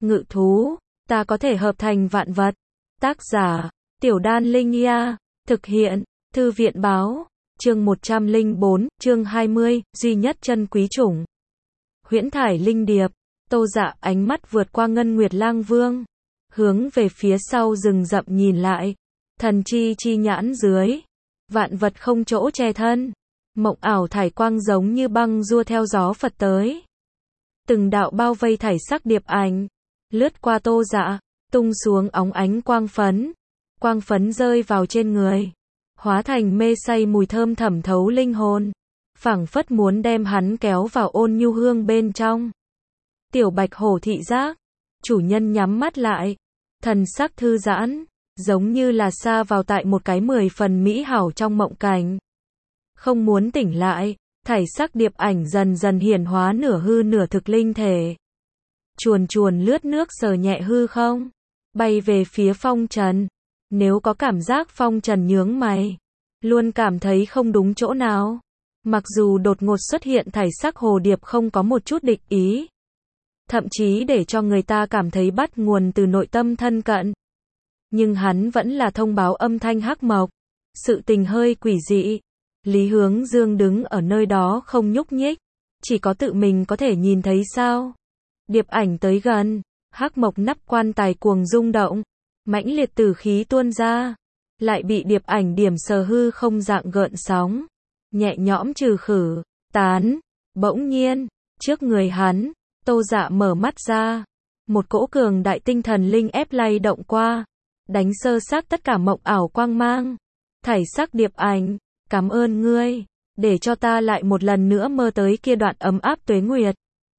Ngự thú, ta có thể hợp thành vạn vật. Tác giả, Tiểu Đan Linh Nha. Thực hiện, Thư viện Báo. Chương 104, chương 20, duy nhất chân quý chủng. Huyễn thải linh điệp. Tô Dạ ánh mắt vượt qua Ngân Nguyệt Lang Vương, hướng về phía sau rừng rậm nhìn lại. Thần chi nhãn dưới, vạn vật không chỗ che thân. Mộng ảo thải quang giống như băng rua theo gió phật tới. Từng đạo bao vây thải sắc điệp ảnh, lướt qua Tô Dạ, tung xuống óng ánh quang phấn. Quang phấn rơi vào trên người, hóa thành mê say mùi thơm thẩm thấu linh hồn, phảng phất muốn đem hắn kéo vào ôn nhu hương bên trong. Tiểu Bạch Hổ thị giác, chủ nhân nhắm mắt lại, thần sắc thư giãn, giống như là sa vào tại một cái 10 phần mỹ hảo trong mộng cảnh. Không muốn tỉnh lại, thải sắc điệp ảnh dần dần hiển hóa nửa hư nửa thực linh thể. Chuồn chuồn lướt nước sờ nhẹ hư không, bay về phía Phong Trần. Nếu có cảm giác Phong Trần nhướng mày, luôn cảm thấy không đúng chỗ nào. Mặc dù đột ngột xuất hiện thải sắc hồ điệp không có một chút địch ý, thậm chí để cho người ta cảm thấy bắt nguồn từ nội tâm thân cận. Nhưng hắn vẫn là thông báo âm thanh hắc mộc. Sự tình hơi quỷ dị. Lý Hướng Dương đứng ở nơi đó không nhúc nhích, chỉ có tự mình có thể nhìn thấy sao. Điệp ảnh tới gần, hắc mộc nắp quan tài cuồng rung động, mãnh liệt tử khí tuôn ra, lại bị điệp ảnh điểm sờ hư không dạng gợn sóng, nhẹ nhõm trừ khử, tán. Bỗng nhiên, trước người hắn, Tô Dạ mở mắt ra, một cỗ cường đại tinh thần linh ép lay động qua, đánh sơ xác tất cả mộng ảo quang mang. Thải sắc điệp ảnh, cảm ơn ngươi, để cho ta lại một lần nữa mơ tới kia đoạn ấm áp tuế nguyệt.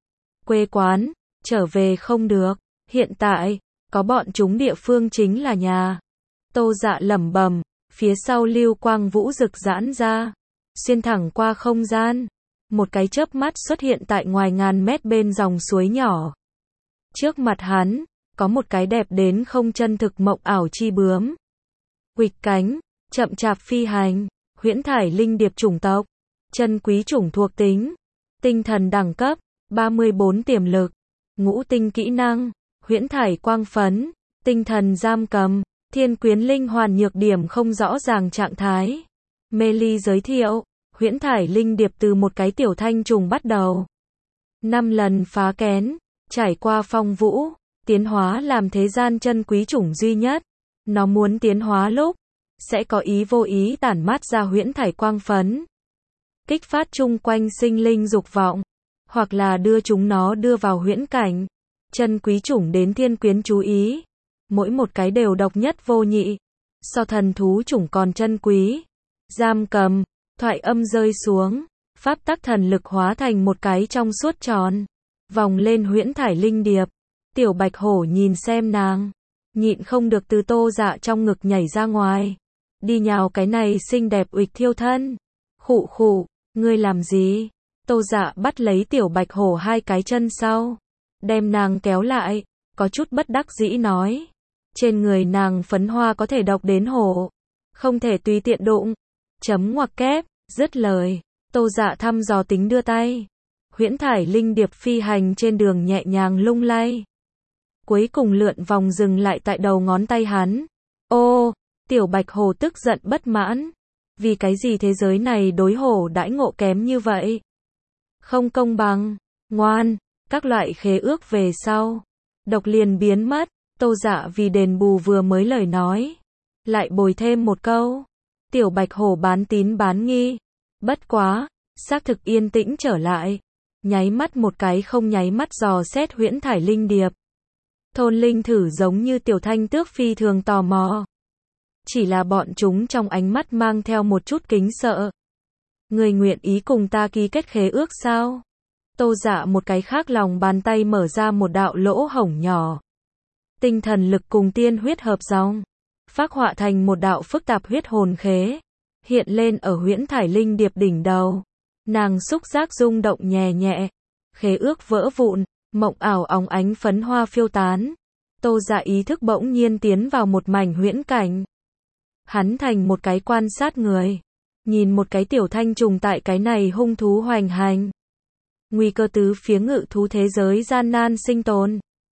Quê quán, trở về không được, hiện tại, có bọn chúng địa phương chính là nhà. Tô Dạ lẩm bẩm, phía sau lưu quang vũ rực giãn ra, xuyên thẳng qua không gian. Một cái chớp mắt xuất hiện tại ngoài ngàn mét bên dòng suối nhỏ. Trước mặt hắn, có một cái đẹp đến không chân thực mộng ảo chi bướm. Huỵch cánh, chậm chạp phi hành, huyễn thải linh điệp chủng tộc, chân quý chủng thuộc tính, tinh thần đẳng cấp, 34 tiềm lực, ngũ tinh kỹ năng, huyễn thải quang phấn, tinh thần giam cầm, thiên quyến linh hoàn nhược điểm không rõ ràng trạng thái. Mê ly giới thiệu, huyễn thải linh điệp từ một cái tiểu thanh trùng bắt đầu. 5 lần phá kén, trải qua phong vũ, tiến hóa làm thế gian chân quý chủng duy nhất. Nó muốn tiến hóa lúc, sẽ có ý vô ý tản mát ra huyễn thải quang phấn, kích phát chung quanh sinh linh dục vọng, hoặc là đưa chúng nó đưa vào huyễn cảnh. Chân quý chủng đến thiên quyến chú ý, mỗi một cái đều độc nhất vô nhị, so thần thú chủng còn chân quý. Giam cầm, thoại âm rơi xuống, pháp tắc thần lực hóa thành một cái trong suốt tròn, vòng lên huyễn thải linh điệp. Tiểu Bạch Hổ nhìn xem nàng, nhịn không được từ Tô Dạ trong ngực nhảy ra ngoài, đi nhào cái này xinh đẹp uịch thiêu thân. Khụ khụ, ngươi làm gì? Tô Dạ bắt lấy Tiểu Bạch Hổ hai cái chân sau, đem nàng kéo lại, có chút bất đắc dĩ nói. Trên người nàng phấn hoa có thể độc đến hổ, không thể tùy tiện đụng. Chấm ngoặc kép, dứt lời, Tô Dạ thăm dò tính đưa tay. Huyễn thải linh điệp phi hành trên đường nhẹ nhàng lung lay, cuối cùng lượn vòng dừng lại tại đầu ngón tay hắn. Ô, Tiểu Bạch Hổ tức giận bất mãn. Vì cái gì thế giới này đối hổ đãi ngộ kém như vậy? Không công bằng. Ngoan, các loại khế ước về sau, độc liền biến mất. Tô Dạ vì đền bù vừa mới lời nói, lại bồi thêm một câu. Tiểu Bạch Hổ bán tín bán nghi. Bất quá, xác thực yên tĩnh trở lại, nháy mắt một cái không nháy mắt dò xét huyễn thải linh điệp. Thôn linh thử giống như tiểu thanh tước phi thường tò mò. Chỉ là bọn chúng trong ánh mắt mang theo một chút kính sợ. Người nguyện ý cùng ta ký kết khế ước sao? Tô Dạ một cái khác lòng bàn tay mở ra một đạo lỗ hổng nhỏ. Tinh thần lực cùng tiên huyết hợp dòng, phác họa thành một đạo phức tạp huyết hồn khế, hiện lên ở huyễn thải linh điệp đỉnh đầu. Nàng xúc giác rung động nhẹ nhẹ, khế ước vỡ vụn, mộng ảo óng ánh phấn hoa phiêu tán. Tô Dạ ý thức bỗng nhiên tiến vào một mảnh huyễn cảnh. Hắn thành một cái quan sát người, nhìn một cái tiểu thanh trùng tại cái này hung thú hoành hành. Nguy cơ tứ phía ngự thú thế giới gian nan sinh tồn.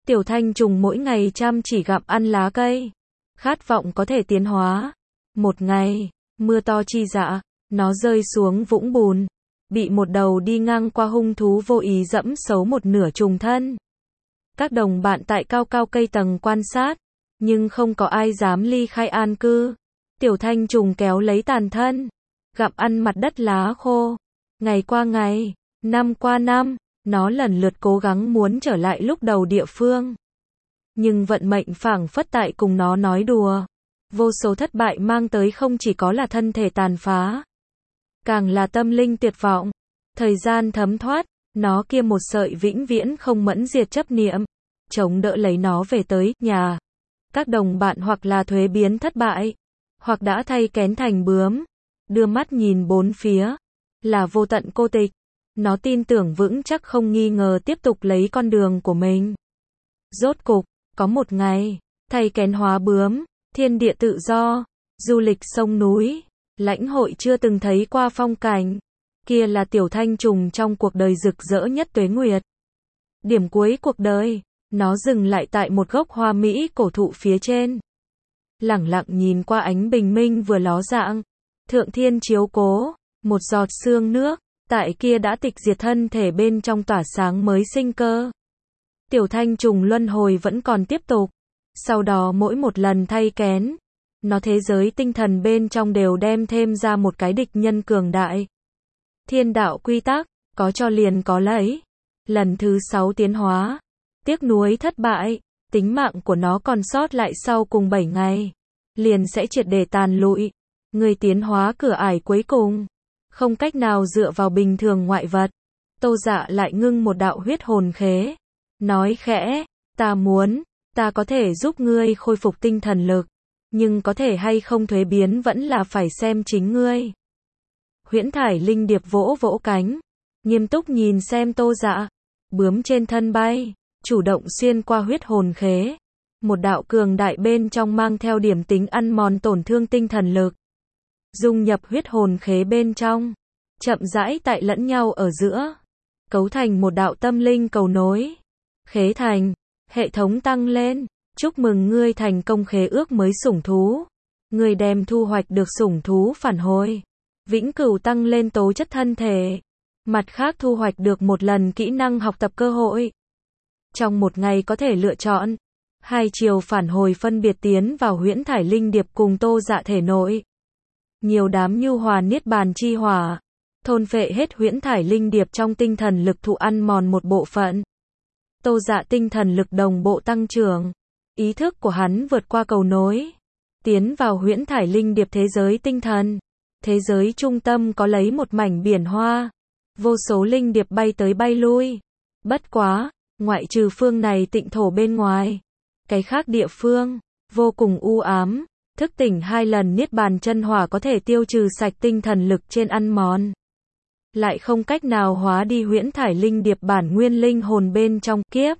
Tiểu Thanh Trùng mỗi ngày chăm chỉ gặm ăn lá cây, khát vọng có thể tiến hóa. Một ngày, mưa to chi dạ, nó rơi xuống vũng bùn, bị một đầu đi ngang qua hung thú vô ý dẫm xấu một nửa trùng thân. Các đồng bạn tại cao cao cây tầng quan sát, nhưng không có ai dám ly khai an cư. Tiểu Thanh Trùng kéo lấy tàn thân, gặm ăn mặt đất lá khô. Ngày qua ngày, năm qua năm, nó lần lượt cố gắng muốn trở lại lúc đầu địa phương. Nhưng vận mệnh phảng phất tại cùng nó nói đùa. Vô số thất bại mang tới không chỉ có là thân thể tàn phá, càng là tâm linh tuyệt vọng. Thời gian thấm thoát, nó kia một sợi vĩnh viễn không mẫn diệt chấp niệm, chống đỡ lấy nó về tới nhà. Các đồng bạn hoặc là thuế biến thất bại, hoặc đã thay kén thành bướm, đưa mắt nhìn bốn phía, là vô tận cô tịch. Nó tin tưởng vững chắc không nghi ngờ tiếp tục lấy con đường của mình. Rốt cục, có một ngày, thay kén hóa bướm, thiên địa tự do, du lịch sông núi, lãnh hội chưa từng thấy qua phong cảnh. Kia là Tiểu Thanh Trùng trong cuộc đời rực rỡ nhất tuế nguyệt. Điểm cuối cuộc đời, nó dừng lại tại một gốc hoa mỹ cổ thụ phía trên. Lẳng lặng nhìn qua ánh bình minh vừa ló dạng, thượng thiên chiếu cố, một giọt sương nước, tại kia đã tịch diệt thân thể bên trong tỏa sáng mới sinh cơ. Tiểu Thanh Trùng luân hồi vẫn còn tiếp tục. Sau đó mỗi một lần thay kén, nó thế giới tinh thần bên trong đều đem thêm ra một cái địch nhân cường đại. Thiên đạo quy tắc, có cho liền có lấy. Lần thứ 6 tiến hóa, tiếc nuối thất bại, tính mạng của nó còn sót lại sau cùng 7 ngày, liền sẽ triệt để tàn lụi. Người tiến hóa cửa ải cuối cùng, không cách nào dựa vào bình thường ngoại vật. Tô Dạ lại ngưng một đạo huyết hồn khế, nói khẽ, ta có thể giúp ngươi khôi phục tinh thần lực, nhưng có thể hay không thuế biến vẫn là phải xem chính ngươi. Huyễn thải linh điệp vỗ vỗ cánh, nghiêm túc nhìn xem Tô Dạ, bướm trên thân bay, chủ động xuyên qua huyết hồn khế. Một đạo cường đại bên trong mang theo điểm tính ăn mòn tổn thương tinh thần lực, dung nhập huyết hồn khế bên trong, chậm rãi tại lẫn nhau ở giữa, cấu thành một đạo tâm linh cầu nối. Khế thành, hệ thống tăng lên, chúc mừng ngươi thành công khế ước mới sủng thú. Ngươi đem thu hoạch được sủng thú phản hồi, vĩnh cửu tăng lên tố chất thân thể. Mặt khác thu hoạch được một lần kỹ năng học tập cơ hội. Trong một ngày có thể lựa chọn 2 chiều phản hồi phân biệt tiến vào huyễn thải linh điệp cùng Tô Dạ thể nội. Nhiều đám nhu hòa niết bàn chi hỏa, thôn phệ hết huyễn thải linh điệp trong tinh thần lực thụ ăn mòn một bộ phận. Tô Dạ tinh thần lực đồng bộ tăng trưởng, ý thức của hắn vượt qua cầu nối, tiến vào huyễn thải linh điệp thế giới tinh thần. Thế giới trung tâm có lấy một mảnh biển hoa, vô số linh điệp bay tới bay lui. Bất quá, ngoại trừ phương này tịnh thổ bên ngoài, cái khác địa phương vô cùng u ám. Thức tỉnh 2 lần niết bàn chân hỏa có thể tiêu trừ sạch tinh thần lực trên ăn mòn, lại không cách nào hóa đi huyễn thải linh điệp bản nguyên linh hồn bên trong kiếp.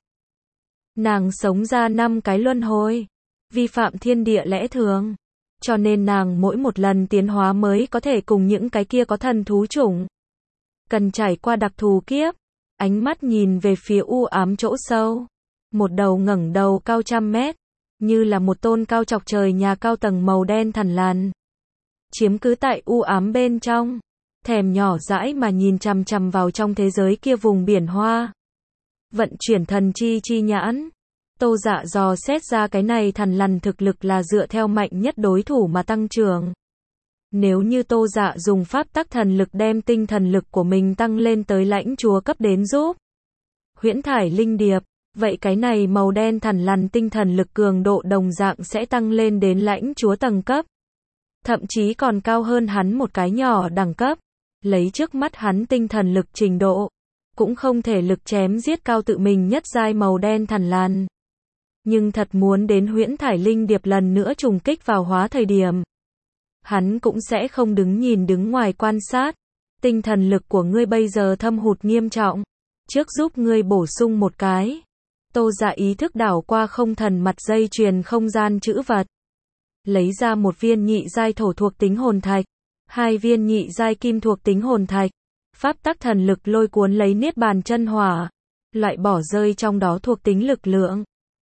Nàng sống ra 5 cái luân hồi, vi phạm thiên địa lẽ thường, cho nên nàng mỗi một lần tiến hóa mới có thể cùng những cái kia có thần thú chủng, cần trải qua đặc thù kiếp. Ánh mắt nhìn về phía u ám chỗ sâu, một đầu ngẩng đầu cao trăm mét, như là một tôn cao chọc trời nhà cao tầng màu đen thằn lằn, chiếm cứ tại u ám bên trong, thèm nhỏ dãi mà nhìn chằm chằm vào trong thế giới kia vùng biển hoa. Vận chuyển thần chi nhãn, Tô Dạ dò xét ra cái này thằn lằn thực lực là dựa theo mạnh nhất đối thủ mà tăng trưởng. Nếu như Tô Dạ dùng pháp tắc thần lực đem tinh thần lực của mình tăng lên tới lãnh chúa cấp đến giúp huyễn thải linh điệp, vậy cái này màu đen thằn lằn tinh thần lực cường độ đồng dạng sẽ tăng lên đến lãnh chúa tầng cấp. Thậm chí còn cao hơn hắn một cái nhỏ đẳng cấp. Lấy trước mắt hắn tinh thần lực trình độ, cũng không thể lực chém giết cao tự mình nhất giai màu đen thằn lằn. Nhưng thật muốn đến huyễn thải linh điệp lần nữa trùng kích vào hóa thời điểm, hắn cũng sẽ không đứng ngoài quan sát. Tinh thần lực của ngươi bây giờ thâm hụt nghiêm trọng, trước giúp ngươi bổ sung một cái. Tô Dạ ý thức đảo qua không thần mặt dây chuyền không gian chữ vật, lấy ra một viên nhị giai thổ thuộc tính hồn thạch, 2 viên nhị giai kim thuộc tính hồn thạch. Pháp tắc thần lực lôi cuốn lấy niết bàn chân hỏa, loại bỏ rơi trong đó thuộc tính lực lượng,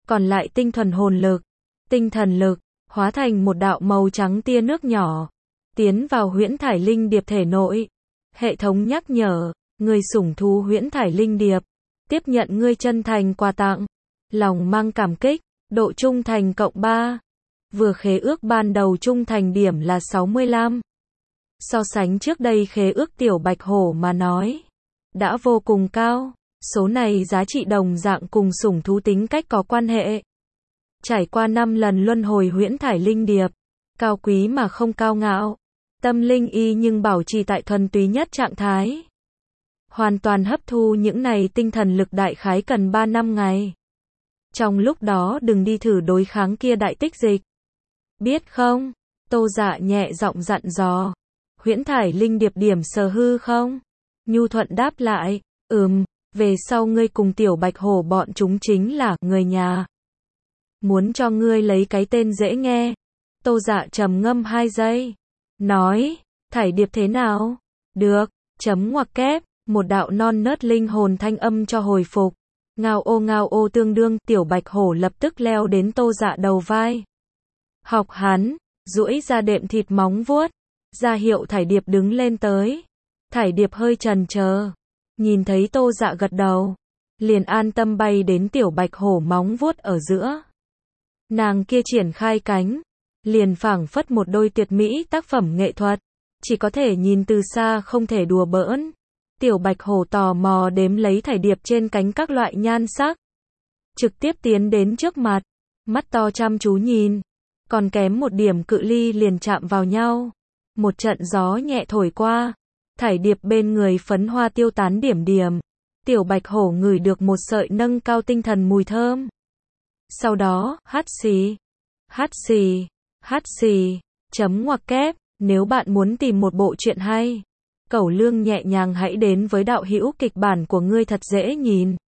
còn lại tinh thuần hồn lực, tinh thần lực, hóa thành một đạo màu trắng tia nước nhỏ, tiến vào huyễn thải linh điệp thể nội. Hệ thống nhắc nhở, người sủng thú huyễn thải linh điệp, tiếp nhận ngươi chân thành quà tặng, lòng mang cảm kích, độ trung thành cộng 3. Vừa khế ước ban đầu trung thành điểm là 65. So sánh trước đây khế ước tiểu bạch hổ mà nói, đã vô cùng cao. Số này giá trị đồng dạng cùng sủng thú tính cách có quan hệ. Trải qua 5 lần luân hồi huyễn thải linh điệp, cao quý mà không cao ngạo, tâm linh y nhưng bảo trì tại thuần túy nhất trạng thái. Hoàn toàn hấp thu những này tinh thần lực đại khái cần 3 năm ngày. Trong lúc đó đừng đi thử đối kháng kia đại tích dịch. Biết không? Tô Dạ nhẹ giọng dặn dò. Huyễn thải linh điệp điểm sở hư không? Nhu Thuận đáp lại, về sau ngươi cùng tiểu bạch hổ bọn chúng chính là người nhà. Muốn cho ngươi lấy cái tên dễ nghe. Tô Dạ trầm ngâm 2 giây. Nói, thải điệp thế nào? Được, chấm ngoặc kép, một đạo non nớt linh hồn thanh âm cho hồi phục. Ngao ô tương đương, tiểu bạch hổ lập tức leo đến Tô Dạ đầu vai. Học hắn, duỗi ra đệm thịt móng vuốt, ra hiệu thải điệp đứng lên tới. Thải điệp hơi chần chờ, nhìn thấy Tô Dạ gật đầu, liền an tâm bay đến tiểu bạch hổ móng vuốt ở giữa. Nàng kia triển khai cánh, liền phảng phất một đôi tuyệt mỹ tác phẩm nghệ thuật, chỉ có thể nhìn từ xa không thể đùa bỡn. Tiểu bạch hổ tò mò đếm lấy thải điệp trên cánh các loại nhan sắc, trực tiếp tiến đến trước mặt, mắt to chăm chú nhìn, còn kém một điểm cự ly liền chạm vào nhau. Một trận gió nhẹ thổi qua, thải điệp bên người phấn hoa tiêu tán điểm điểm. Tiểu bạch hổ ngửi được một sợi nâng cao tinh thần mùi thơm. Sau đó, hát xì, chấm ngoặc kép, nếu bạn muốn tìm một bộ truyện hay, cẩu lương nhẹ nhàng hãy đến với đạo hữu kịch bản của ngươi thật dễ nhìn.